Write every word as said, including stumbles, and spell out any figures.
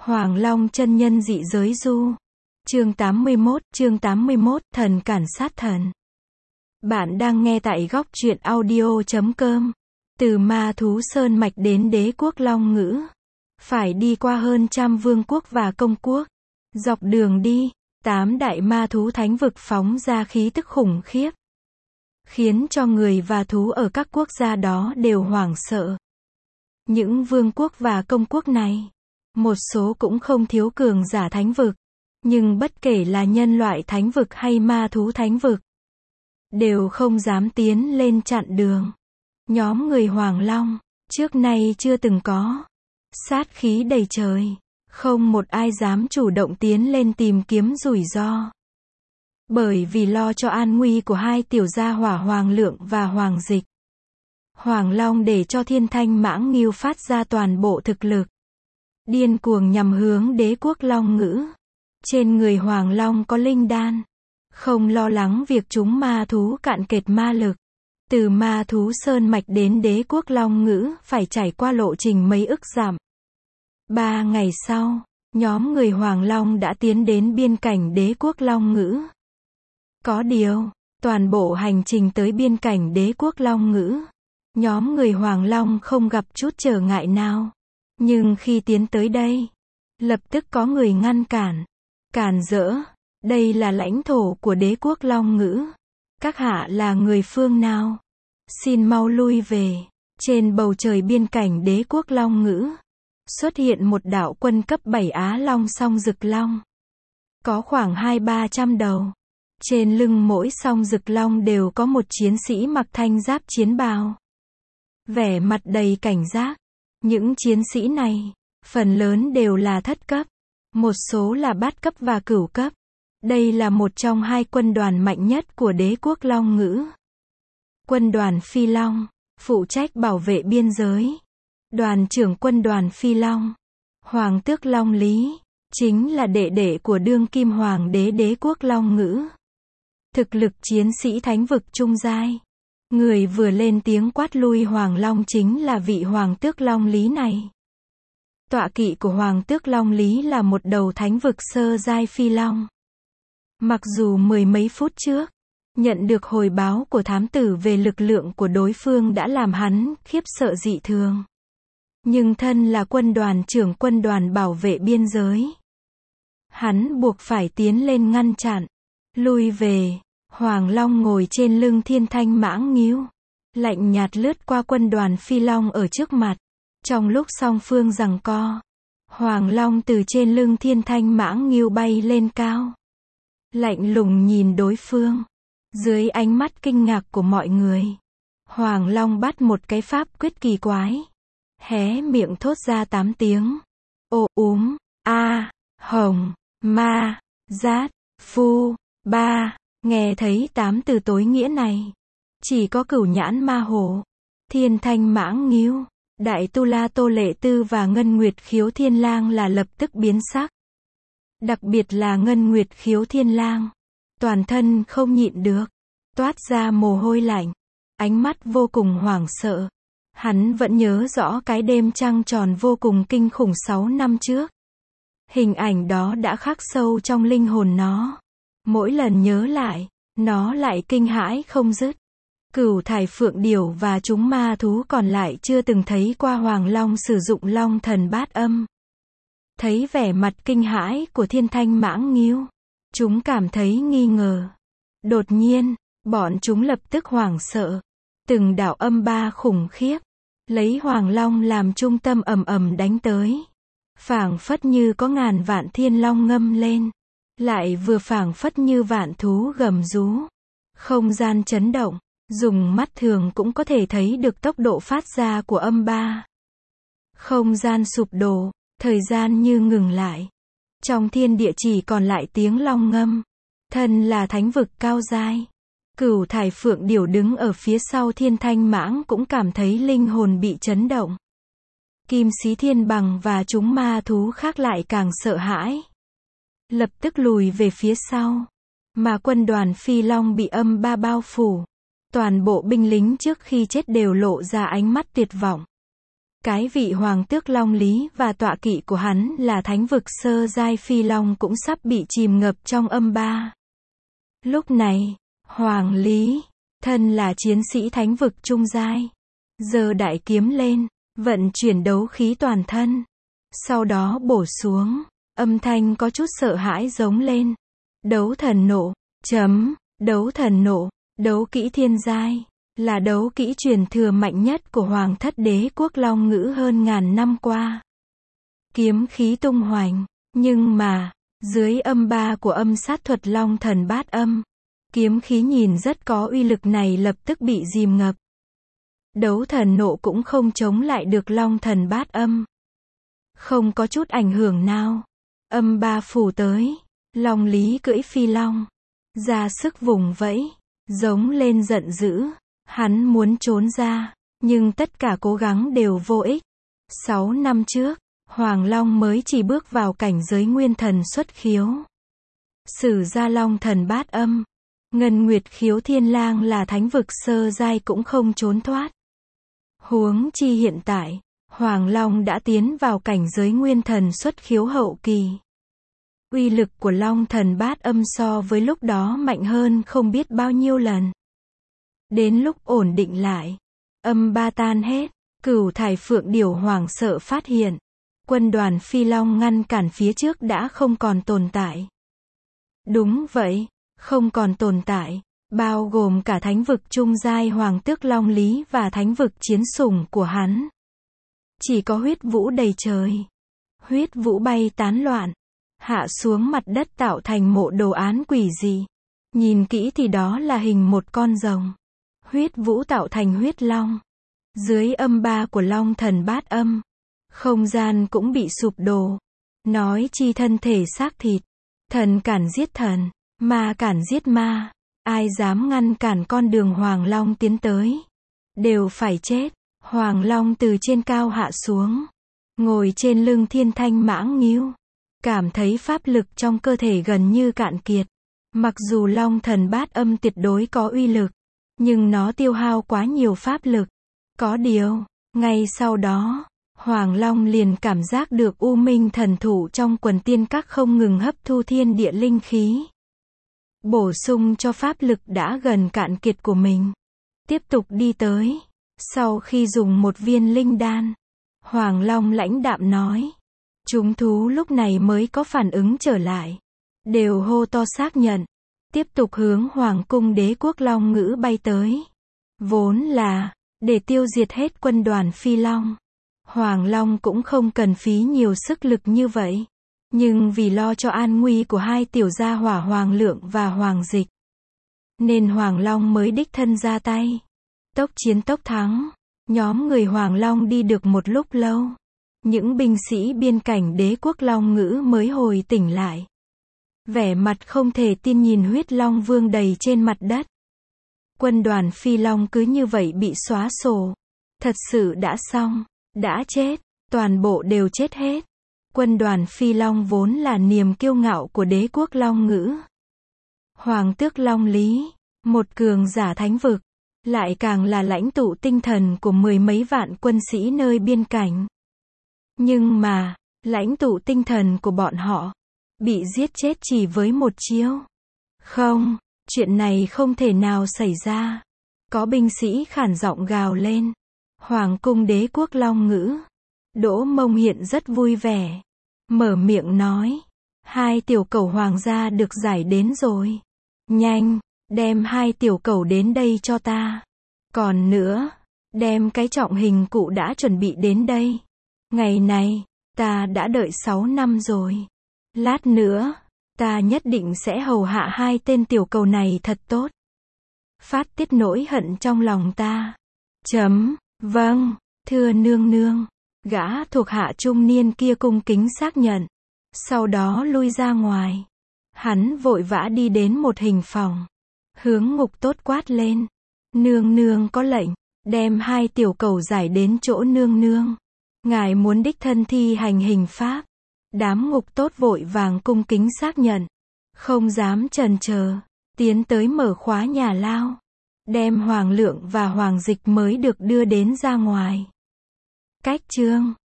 Hoàng Long chân nhân dị giới du. Chương tám mươi mốt, chương tám mươi mốt, thần cản sát thần. Bạn đang nghe tại góc truyện audio chấm com. Từ ma thú sơn mạch đến đế quốc Long Ngữ. Phải đi qua hơn trăm vương quốc và công quốc. Dọc đường đi, tám đại ma thú thánh vực phóng ra khí tức khủng khiếp. Khiến cho người và thú ở các quốc gia đó đều hoảng sợ. Những vương quốc và công quốc này, một số cũng không thiếu cường giả thánh vực. Nhưng bất kể là nhân loại thánh vực hay ma thú thánh vực, đều không dám tiến lên chặn đường. Nhóm người Hoàng Long, trước nay chưa từng có. Sát khí đầy trời. Không một ai dám chủ động tiến lên tìm kiếm rủi ro. Bởi vì lo cho an nguy của hai tiểu gia hỏa Hoàng Lượng và Hoàng Dịch. Hoàng Long để cho Thiên Thanh Mãng Ngưu phát ra toàn bộ thực lực. Điên cuồng nhằm hướng đế quốc Long Ngữ. Trên người Hoàng Long có linh đan. Không lo lắng việc chúng ma thú cạn kiệt ma lực. Từ ma thú sơn mạch đến đế quốc Long Ngữ phải trải qua lộ trình mấy ức dặm. Ba ngày sau, nhóm người Hoàng Long đã tiến đến biên cảnh đế quốc Long Ngữ. Có điều, toàn bộ hành trình tới biên cảnh đế quốc Long Ngữ, nhóm người Hoàng Long không gặp chút trở ngại nào. Nhưng khi tiến tới đây, lập tức có người ngăn cản. Cản rỡ, đây là lãnh thổ của đế quốc Long Ngữ. Các hạ là người phương nào? Xin mau lui về. Trên bầu trời biên cảnh đế quốc Long Ngữ, xuất hiện một đạo quân cấp bảy Á Long song rực long. Có khoảng hai ba trăm đầu. Trên lưng mỗi song rực long đều có một chiến sĩ mặc thanh giáp chiến bào. Vẻ mặt đầy cảnh giác. Những chiến sĩ này, phần lớn đều là thất cấp. Một số là bát cấp và cửu cấp. Đây là một trong hai quân đoàn mạnh nhất của đế quốc Long Ngữ. Quân đoàn Phi Long, phụ trách bảo vệ biên giới. Đoàn trưởng quân đoàn Phi Long, Hoàng tước Long Lý, chính là đệ đệ của đương kim hoàng đế đế quốc Long Ngữ. Thực lực chiến sĩ thánh vực trung giai. Người vừa lên tiếng quát lui Hoàng Long chính là vị Hoàng tước Long Lý này. Tọa kỵ của Hoàng tước Long Lý là một đầu thánh vực sơ giai phi long. Mặc dù mười mấy phút trước, nhận được hồi báo của thám tử về lực lượng của đối phương đã làm hắn khiếp sợ dị thường. Nhưng thân là quân đoàn trưởng quân đoàn bảo vệ biên giới. Hắn buộc phải tiến lên ngăn chặn. Lui về, Hoàng Long ngồi trên lưng Thiên Thanh Mãng Ngưu. Lạnh nhạt lướt qua quân đoàn Phi Long ở trước mặt. Trong lúc song phương giằng co, Hoàng Long từ trên lưng Thiên Thanh Mãng Ngưu bay lên cao. Lạnh lùng nhìn đối phương. Dưới ánh mắt kinh ngạc của mọi người, Hoàng Long bắt một cái pháp quyết kỳ quái. Hé miệng thốt ra tám tiếng. Ô úm, a, hồng, ma, giát, phu, ba. Nghe thấy tám từ tối nghĩa này, chỉ có Cửu Nhãn Ma Hổ, Thiên Thanh Mãng Ngưu, Đại Tu La Tô Lệ Tư và Ngân Nguyệt Khiếu Thiên Lang là lập tức biến sắc. Đặc biệt là Ngân Nguyệt Khiếu Thiên Lang, toàn thân không nhịn được, toát ra mồ hôi lạnh, ánh mắt vô cùng hoảng sợ. Hắn vẫn nhớ rõ cái đêm trăng tròn vô cùng kinh khủng sáu năm trước. Hình ảnh đó đã khắc sâu trong linh hồn nó. Mỗi lần nhớ lại, nó lại kinh hãi không dứt. Cửu thải phượng điểu và chúng ma thú còn lại chưa từng thấy qua Hoàng Long sử dụng long thần bát âm. Thấy vẻ mặt kinh hãi của Thiên Thanh Mãng Ngưu, chúng cảm thấy nghi ngờ. Đột nhiên, bọn chúng lập tức hoảng sợ. Từng đạo âm ba khủng khiếp, lấy Hoàng Long làm trung tâm ầm ầm đánh tới. Phảng phất như có ngàn vạn thiên long ngâm lên. Lại vừa phảng phất như vạn thú gầm rú. Không gian chấn động, dùng mắt thường cũng có thể thấy được tốc độ phát ra của âm ba. Không gian sụp đổ, thời gian như ngừng lại. Trong thiên địa chỉ còn lại tiếng long ngâm. Thân là thánh vực cao giai. Cửu thải phượng điểu đứng ở phía sau Thiên Thanh Mãng cũng cảm thấy linh hồn bị chấn động. Kim Sĩ Thiên Bằng và chúng ma thú khác lại càng sợ hãi. Lập tức lùi về phía sau. Mà quân đoàn Phi Long bị âm ba bao phủ. Toàn bộ binh lính trước khi chết đều lộ ra ánh mắt tuyệt vọng. Cái vị hoàng tước Long Lý và tọa kỵ của hắn là thánh vực sơ giai Phi Long cũng sắp bị chìm ngập trong âm ba. Lúc này, Hoàng Lý, thân là chiến sĩ thánh vực trung giai, giơ đại kiếm lên, vận chuyển đấu khí toàn thân. Sau đó bổ xuống, âm thanh có chút sợ hãi giống lên. Đấu thần nộ, chấm, đấu thần nộ, đấu kỹ thiên giai, là đấu kỹ truyền thừa mạnh nhất của Hoàng thất đế quốc Long Ngữ hơn ngàn năm qua. Kiếm khí tung hoành, nhưng mà, dưới âm ba của âm sát thuật Long thần bát âm, kiếm khí nhìn rất có uy lực này lập tức bị dìm ngập. Đấu thần nộ cũng không chống lại được Long thần bát âm. Không có chút ảnh hưởng nào. Âm ba phủ tới, Long Lý cưỡi phi long, ra sức vùng vẫy, giống lên giận dữ. Hắn muốn trốn ra, nhưng tất cả cố gắng đều vô ích. Sáu năm trước, Hoàng Long mới chỉ bước vào cảnh giới nguyên thần xuất khiếu. Sử ra Long thần bát âm, Ngân Nguyệt khiếu thiên lang là thánh vực sơ giai cũng không trốn thoát. Huống chi hiện tại, Hoàng Long đã tiến vào cảnh giới nguyên thần xuất khiếu hậu kỳ. Uy lực của Long thần bát âm so với lúc đó mạnh hơn không biết bao nhiêu lần. Đến lúc ổn định lại, âm ba tan hết, Cửu Thải Phượng Điểu hoảng sợ phát hiện, quân đoàn Phi Long ngăn cản phía trước đã không còn tồn tại. Đúng vậy, không còn tồn tại, bao gồm cả thánh vực trung giai Hoàng tước Long Lý và thánh vực chiến sủng của hắn. Chỉ có huyết vũ đầy trời. Huyết vũ bay tán loạn, hạ xuống mặt đất tạo thành mộ đồ án quỷ dị. Nhìn kỹ thì đó là hình một con rồng. Huyết vũ tạo thành huyết long. Dưới âm ba của Long thần bát âm, không gian cũng bị sụp đổ. Nói chi thân thể xác thịt, thần cản giết thần, ma cản giết ma. Ai dám ngăn cản con đường Hoàng Long tiến tới, đều phải chết. Hoàng Long từ trên cao hạ xuống, ngồi trên lưng thiên thanh mãng nghiêu, cảm thấy pháp lực trong cơ thể gần như cạn kiệt. Mặc dù Long thần bát âm tuyệt đối có uy lực, nhưng nó tiêu hao quá nhiều pháp lực. Có điều, ngay sau đó, Hoàng Long liền cảm giác được U Minh thần thủ trong quần tiên các không ngừng hấp thu thiên địa linh khí, bổ sung cho pháp lực đã gần cạn kiệt của mình. Tiếp tục đi tới. Sau khi dùng một viên linh đan, Hoàng Long lãnh đạm nói. Chúng thú lúc này mới có phản ứng trở lại. Đều hô to xác nhận. Tiếp tục hướng Hoàng cung đế quốc Long Ngữ bay tới. Vốn là, để tiêu diệt hết quân đoàn Phi Long. Hoàng Long cũng không cần phí nhiều sức lực như vậy. Nhưng vì lo cho an nguy của hai tiểu gia hỏa Hoàng Lượng và Hoàng Dịch, nên Hoàng Long mới đích thân ra tay. Tốc chiến tốc thắng. Nhóm người Hoàng Long đi được một lúc lâu. Những binh sĩ biên cảnh đế quốc Long Ngữ mới hồi tỉnh lại. Vẻ mặt không thể tin nhìn huyết long vương đầy trên mặt đất. Quân đoàn Phi Long cứ như vậy bị xóa sổ. Thật sự đã xong. Đã chết. Toàn bộ đều chết hết. Quân đoàn Phi Long vốn là niềm kiêu ngạo của đế quốc Long Ngữ. Hoàng tước Long Lý, một cường giả thánh vực, lại càng là lãnh tụ tinh thần của mười mấy vạn quân sĩ nơi biên cảnh. Nhưng mà, lãnh tụ tinh thần của bọn họ, bị giết chết chỉ với một chiêu. Không, chuyện này không thể nào xảy ra. Có binh sĩ khản giọng gào lên. Hoàng cung đế quốc Long Ngữ. Đỗ Mông hiện rất vui vẻ. Mở miệng nói. Hai tiểu cẩu hoàng gia được giải đến rồi. Nhanh, đem hai tiểu cẩu đến đây cho ta. Còn nữa, đem cái trọng hình cụ đã chuẩn bị đến đây. Ngày này, ta đã đợi sáu năm rồi. Lát nữa, ta nhất định sẽ hầu hạ hai tên tiểu cẩu này thật tốt. Phát tiết nỗi hận trong lòng ta. Chấm, vâng, thưa nương nương. Gã thuộc hạ trung niên kia cung kính xác nhận. Sau đó lui ra ngoài. Hắn vội vã đi đến một hình phòng. Hướng Ngục Tốt quát lên. Nương nương có lệnh, đem hai tiểu cẩu giải đến chỗ nương nương. Ngài muốn đích thân thi hành hình pháp. Đám Ngục Tốt vội vàng cung kính xác nhận. Không dám chần chờ, tiến tới mở khóa nhà lao. Đem Hoàng Lượng và Hoàng Dịch mới được đưa đến ra ngoài. Cách chương